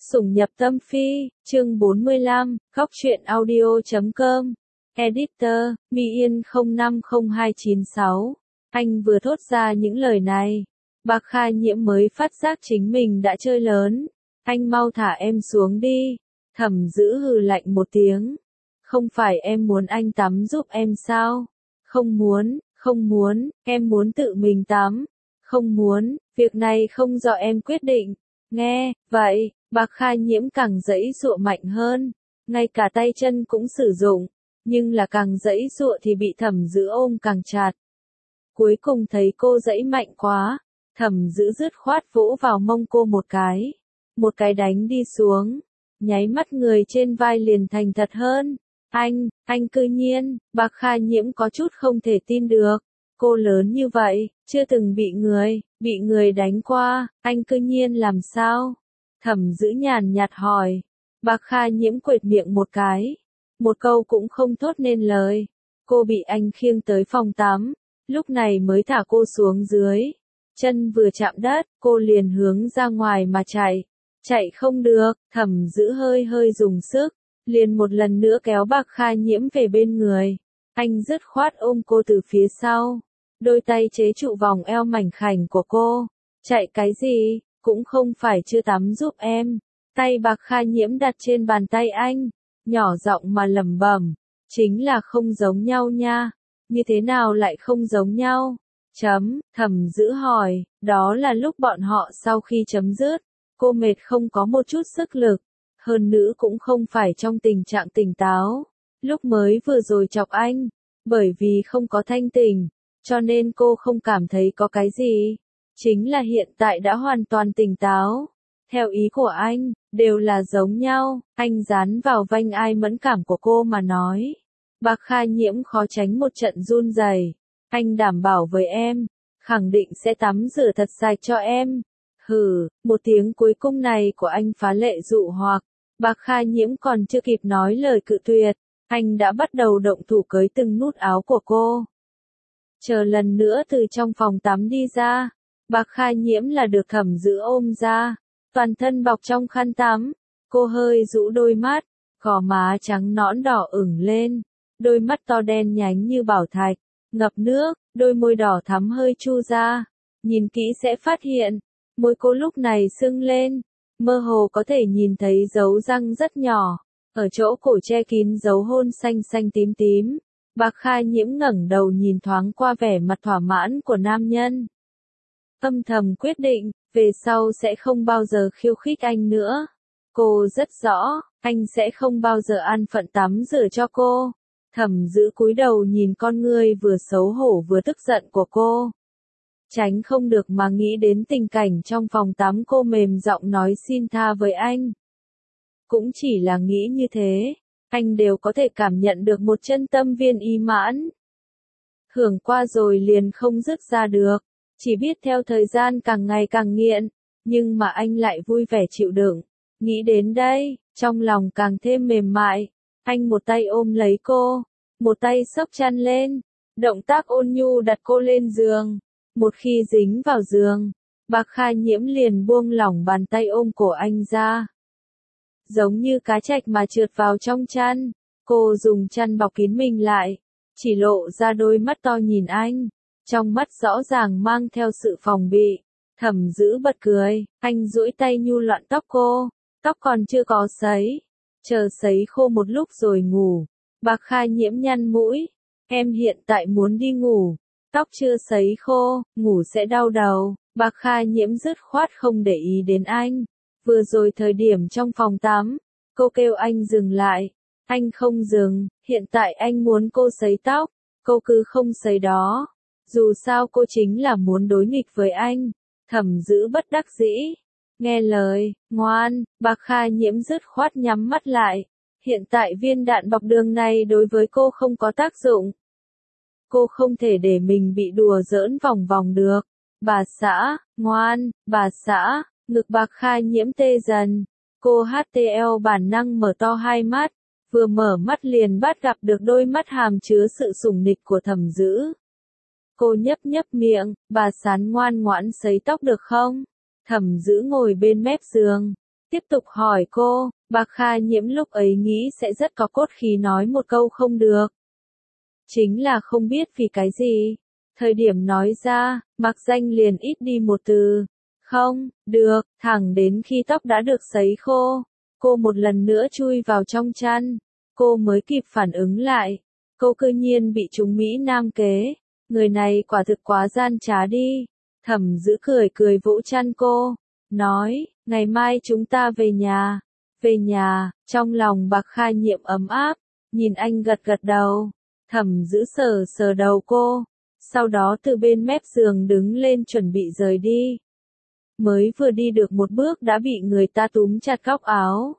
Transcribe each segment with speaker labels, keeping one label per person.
Speaker 1: Sủng nhập tâm phi, chương 45, Góc truyện audio.com. Editor, My Yên 050296. Anh vừa thốt ra những lời này. Bạc Kha Nhiễm mới phát giác chính mình đã chơi lớn. Anh mau thả em xuống đi. Thẩm Dữ hừ lạnh một tiếng. Không phải em muốn anh tắm giúp em sao? Không muốn, em muốn tự mình tắm. Không muốn, việc này không do em quyết định. Nghe, vậy, Bạc Kha Nhiễm càng giãy giụa mạnh hơn, ngay cả tay chân cũng sử dụng, nhưng là càng giãy giụa thì bị Thẩm Dữ ôm càng chặt. Cuối cùng thấy cô giãy mạnh quá, Thẩm Dữ dứt khoát vỗ vào mông cô một cái đánh đi xuống, nháy mắt người trên vai liền thành thật hơn. Anh cư nhiên, Bạc Kha Nhiễm có chút không thể tin được. Cô lớn như vậy, chưa từng bị người đánh qua, anh cư nhiên làm sao? Thẩm Dữ nhàn nhạt hỏi. Bạc Kha Nhiễm quệt miệng một cái. Một câu cũng không thốt nên lời. Cô bị anh khiêng tới phòng tắm, lúc này mới thả cô xuống dưới. Chân vừa chạm đất, cô liền hướng ra ngoài mà chạy. Chạy không được, Thẩm Dữ hơi dùng sức, liền một lần nữa kéo Bạc Kha Nhiễm về bên người. Anh dứt khoát ôm cô từ phía sau, đôi tay chế trụ vòng eo mảnh khảnh của cô. Chạy cái gì, cũng không phải chưa tắm giúp em. Tay Bạc Kha Nhiễm đặt trên bàn tay anh, nhỏ giọng mà lẩm bẩm, chính là không giống nhau nha. Như thế nào lại không giống nhau? Thẩm Dữ hỏi, đó là lúc bọn họ sau khi chấm dứt, cô mệt không có một chút sức lực, hơn nữa cũng không phải trong tình trạng tỉnh táo. Lúc mới vừa rồi chọc anh, bởi vì không có thanh tỉnh, cho nên cô không cảm thấy có cái gì. Chính là hiện tại đã hoàn toàn tỉnh táo. Theo ý của anh, đều là giống nhau. Anh dán vào vành ai mẫn cảm của cô mà nói. Bạc Kha Nhiễm khó tránh một trận run rẩy. Anh đảm bảo với em, khẳng định sẽ tắm rửa thật sạch cho em. Hừ, một tiếng cuối cùng này của anh phá lệ dụ hoặc. Bạc Kha Nhiễm còn chưa kịp nói lời cự tuyệt, anh đã bắt đầu động thủ cởi từng nút áo của cô. Chờ lần nữa từ trong phòng tắm đi ra, Bạc Kha Nhiễm là được Thẩm Dữ ôm ra, toàn thân bọc trong khăn tắm. Cô hơi rũ đôi mắt, gò má trắng nõn đỏ ửng lên, đôi mắt to đen nhánh như bảo thạch, ngập nước, đôi môi đỏ thắm hơi chu ra. Nhìn kỹ sẽ phát hiện, môi cô lúc này sưng lên, mơ hồ có thể nhìn thấy dấu răng rất nhỏ, ở chỗ cổ che kín dấu hôn xanh xanh tím tím. Bạc Kha Nhiễm ngẩng đầu nhìn thoáng qua vẻ mặt thỏa mãn của nam nhân. Âm thầm quyết định, về sau sẽ không bao giờ khiêu khích anh nữa. Cô rất rõ, anh sẽ không bao giờ an phận tắm rửa cho cô. Thẩm Dữ cúi đầu nhìn con ngươi vừa xấu hổ vừa tức giận của cô. Tránh không được mà nghĩ đến tình cảnh trong phòng tắm cô mềm giọng nói xin tha với anh. Cũng chỉ là nghĩ như thế, anh đều có thể cảm nhận được một chân tâm viên ý mãn. Hưởng qua rồi liền không dứt ra được, chỉ biết theo thời gian càng ngày càng nghiện, nhưng mà anh lại vui vẻ chịu đựng. Nghĩ đến đây, trong lòng càng thêm mềm mại, anh một tay ôm lấy cô, một tay xốc chăn lên, động tác ôn nhu đặt cô lên giường. Một khi dính vào giường, Bạc Kha Nhiễm liền buông lỏng bàn tay ôm cổ anh ra. Giống như cá trạch mà trượt vào trong chăn, cô dùng chăn bọc kín mình lại, chỉ lộ ra đôi mắt to nhìn anh, trong mắt rõ ràng mang theo sự phòng bị. Thẩm Dữ bật cười, anh duỗi tay nhu loạn tóc cô, tóc còn chưa có sấy, chờ sấy khô một lúc rồi ngủ. Bạc Kha Nhiễm nhăn mũi, em hiện tại muốn đi ngủ, tóc chưa sấy khô, ngủ sẽ đau đầu. Bạc Kha Nhiễm dứt khoát không để ý đến anh. Vừa rồi thời điểm trong phòng tắm, cô kêu anh dừng lại, anh không dừng, hiện tại anh muốn cô sấy tóc, cô cứ không sấy đó. Dù sao cô chính là muốn đối nghịch với anh. Thẩm Dữ bất đắc dĩ, nghe lời, ngoan. Bạc Kha Nhiễm dứt khoát nhắm mắt lại. Hiện tại viên đạn bọc đường này đối với cô không có tác dụng. Cô không thể để mình bị đùa giỡn vòng vòng được. Bà xã, ngoan, bà xã. Ngực Bạc Kha Nhiễm tê dần, cô HTL bản năng mở to hai mắt, vừa mở mắt liền bắt gặp được đôi mắt hàm chứa sự sủng nịch của Thẩm Dữ. Cô nhấp miệng, bà Sán ngoan ngoãn sấy tóc được không? Thẩm Dữ ngồi bên mép giường, Tiếp tục hỏi cô, Bạc Kha Nhiễm lúc ấy nghĩ sẽ rất có cốt khí nói một câu không được. Chính là không biết vì cái gì. Thời điểm nói ra, mặc danh liền ít đi một từ. Không, được, thẳng đến khi tóc đã được sấy khô. Cô một lần nữa chui vào trong chăn. Cô mới kịp phản ứng lại. Cô cư nhiên bị chúng Mỹ Nam kế. Người này quả thực quá gian trá đi. Thẩm Dữ cười cười vỗ chăn cô. Nói, ngày mai chúng ta về nhà. Về nhà, trong lòng Bạc Kha Nhiễm ấm áp. Nhìn anh gật gật đầu. Thẩm Dữ sờ sờ đầu cô. Sau đó từ bên mép giường đứng lên chuẩn bị rời đi. Mới vừa đi được một bước đã bị người ta túm chặt góc áo.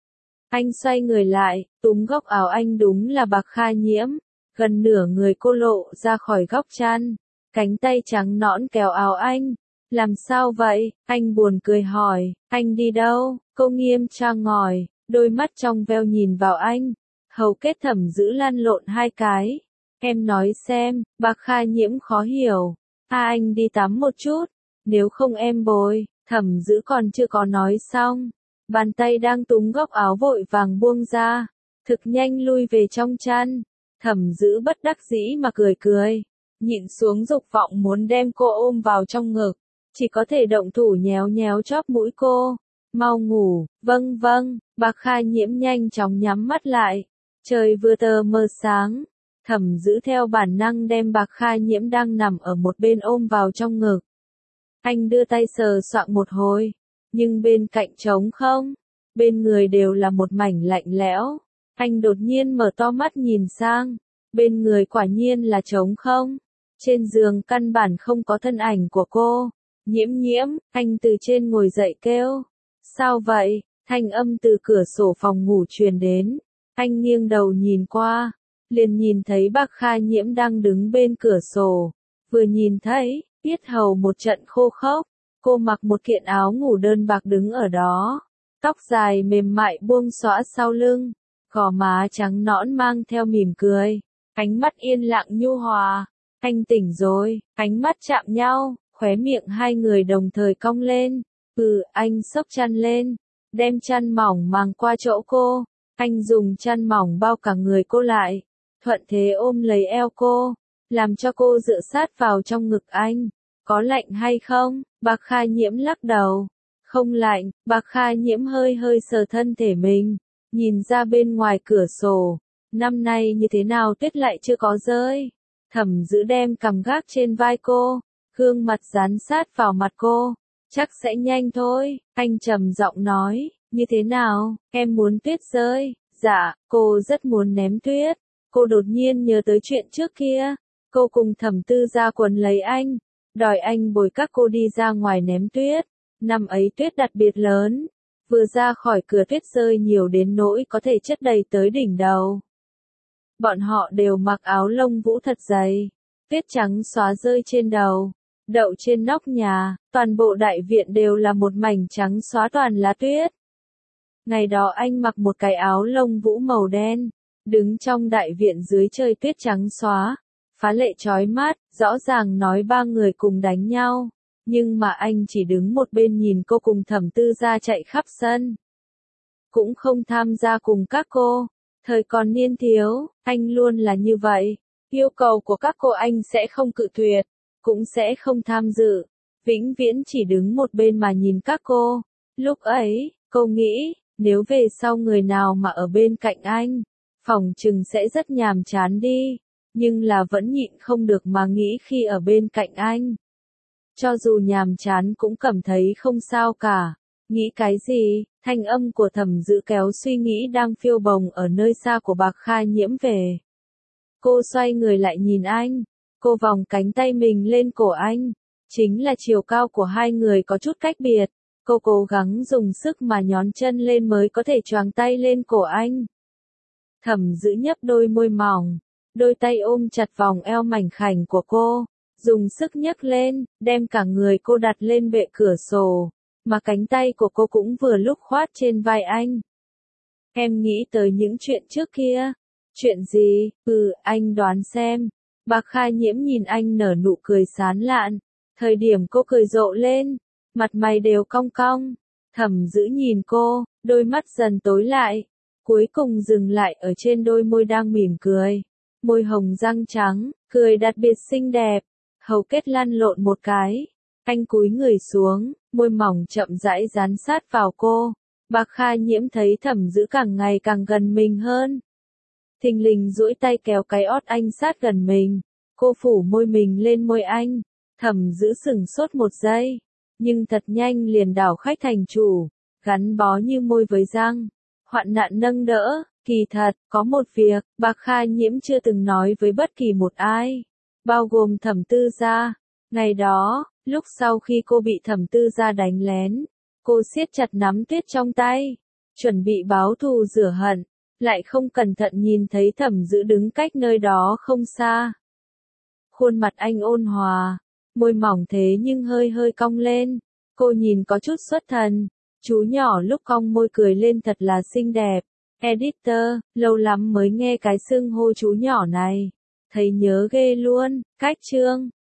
Speaker 1: Anh xoay người lại, túm góc áo anh đúng là Bạc Kha Nhiễm. Gần nửa người cô lộ ra khỏi góc chăn. Cánh tay trắng nõn kéo áo anh. Làm sao vậy? Anh buồn cười hỏi. Anh đi đâu? Cô nghiêm trang ngồi, đôi mắt trong veo nhìn vào anh. Hầu kết Thẩm Dữ lăn lộn hai cái. Em nói xem, Bạc Kha Nhiễm khó hiểu. Anh đi tắm một chút. Nếu không em bồi. Thẩm Dữ còn chưa có nói xong. Bàn tay đang túm góc áo vội vàng buông ra. Thực nhanh lui về trong chăn. Thẩm Dữ bất đắc dĩ mà cười cười. Nhịn xuống dục vọng muốn đem cô ôm vào trong ngực. Chỉ có thể động thủ nhéo nhéo chóp mũi cô. Mau ngủ, vâng vâng. Bạc Kha Nhiễm nhanh chóng nhắm mắt lại. Trời vừa tờ mờ sáng. Thẩm Dữ theo bản năng đem Bạc Kha Nhiễm đang nằm ở một bên ôm vào trong ngực. Anh đưa tay sờ soạng một hồi. Nhưng bên cạnh trống không. Bên người đều là một mảnh lạnh lẽo. Anh đột nhiên mở to mắt nhìn sang. Bên người quả nhiên là trống không. Trên giường căn bản không có thân ảnh của cô. Nhiễm nhiễm, anh từ trên ngồi dậy kêu. Sao vậy? Thanh âm từ cửa sổ phòng ngủ truyền đến. Anh nghiêng đầu nhìn qua. Liền nhìn thấy Bạc Kha Nhiễm đang đứng bên cửa sổ. Vừa nhìn thấy, yết hầu một trận khô khốc. Cô mặc một kiện áo ngủ đơn bạc đứng ở đó. Tóc dài mềm mại buông xõa sau lưng. Gò má trắng nõn mang theo mỉm cười. Ánh mắt yên lặng nhu hòa. Anh tỉnh rồi, ánh mắt chạm nhau, khóe miệng hai người đồng thời cong lên. Anh xốc chăn lên, đem chăn mỏng màng qua chỗ cô. Anh dùng chăn mỏng bao cả người cô lại, thuận thế ôm lấy eo cô, làm cho cô dựa sát vào trong ngực anh. Có lạnh hay không? Bạc Kha Nhiễm lắc đầu. Không lạnh. Bạc Kha Nhiễm hơi hơi sờ thân thể mình, nhìn ra bên ngoài cửa sổ. Năm nay như thế nào tuyết lại chưa có rơi. Thẩm Dữ đem cằm gác trên vai cô, gương mặt dán sát vào mặt cô. Chắc sẽ nhanh thôi, anh trầm giọng nói. Như thế nào, em muốn tuyết rơi? Dạ, cô rất muốn ném tuyết. Cô đột nhiên nhớ tới chuyện trước kia. Cô cùng Thẩm Tư ra quần lấy anh, đòi anh bồi các cô đi ra ngoài ném tuyết. Năm ấy tuyết đặc biệt lớn, vừa ra khỏi cửa tuyết rơi nhiều đến nỗi có thể chất đầy tới đỉnh đầu. Bọn họ đều mặc áo lông vũ thật dày, tuyết trắng xóa rơi trên đầu, đậu trên nóc nhà, toàn bộ đại viện đều là một mảnh trắng xóa toàn là tuyết. Ngày đó anh mặc một cái áo lông vũ màu đen, đứng trong đại viện dưới trời tuyết trắng xóa, phá lệ chói mắt, rõ ràng nói ba người cùng đánh nhau, nhưng mà anh chỉ đứng một bên nhìn cô cùng Thẩm Tư ra chạy khắp sân. Cũng không tham gia cùng các cô. Thời còn niên thiếu, anh luôn là như vậy. Yêu cầu của các cô anh sẽ không cự tuyệt, cũng sẽ không tham dự. Vĩnh viễn chỉ đứng một bên mà nhìn các cô. Lúc ấy, cô nghĩ, nếu về sau người nào mà ở bên cạnh anh, phỏng chừng sẽ rất nhàm chán đi. Nhưng là vẫn nhịn không được mà nghĩ khi ở bên cạnh anh. Cho dù nhàm chán cũng cảm thấy không sao cả. Nghĩ cái gì? Thanh âm của Thẩm Dữ kéo suy nghĩ đang phiêu bồng ở nơi xa của Bạc Kha Nhiễm về. Cô xoay người lại nhìn anh. Cô vòng cánh tay mình lên cổ anh. Chính là chiều cao của hai người có chút cách biệt. Cô cố gắng dùng sức mà nhón chân lên mới có thể choàng tay lên cổ anh. Thẩm Dữ nhấp đôi môi mỏng. Đôi tay ôm chặt vòng eo mảnh khảnh của cô. Dùng sức nhấc lên, đem cả người cô đặt lên bệ cửa sổ. Mà cánh tay của cô cũng vừa lúc khoát trên vai anh. Em nghĩ tới những chuyện trước kia. Chuyện gì? Anh đoán xem. Bạc Kha Nhiễm nhìn anh nở nụ cười sán lạn. Thời điểm cô cười rộ lên, mặt mày đều cong cong. Thẩm Dữ nhìn cô, đôi mắt dần tối lại, cuối cùng dừng lại ở trên đôi môi đang mỉm cười. Môi hồng răng trắng, cười đặc biệt xinh đẹp, hầu kết lăn lộn một cái. Anh cúi người xuống, môi mỏng chậm rãi dán sát vào cô. Bạc Kha Nhiễm thấy Thẩm Dữ càng ngày càng gần mình hơn. Thình lình duỗi tay kéo cái ót anh sát gần mình. Cô phủ môi mình lên môi anh. Thẩm Dữ sửng sốt một giây, nhưng thật nhanh liền đảo khách thành chủ, gắn bó như môi với răng. Hoạn nạn nâng đỡ, kỳ thật, có một việc, Bạc Kha Nhiễm chưa từng nói với bất kỳ một ai, bao gồm Thẩm Tư Gia. Ngày đó, lúc sau khi cô bị Thẩm Tư Gia đánh lén, cô siết chặt nắm tuyết trong tay, chuẩn bị báo thù rửa hận, lại không cẩn thận nhìn thấy Thẩm Dữ đứng cách nơi đó không xa. Khuôn mặt anh ôn hòa, môi mỏng thế nhưng hơi hơi cong lên, cô nhìn có chút xuất thần. Chú nhỏ lúc cong môi cười lên thật là xinh đẹp. Editor, lâu lắm mới nghe cái xưng hô chú nhỏ này, thấy nhớ ghê luôn. Cách chương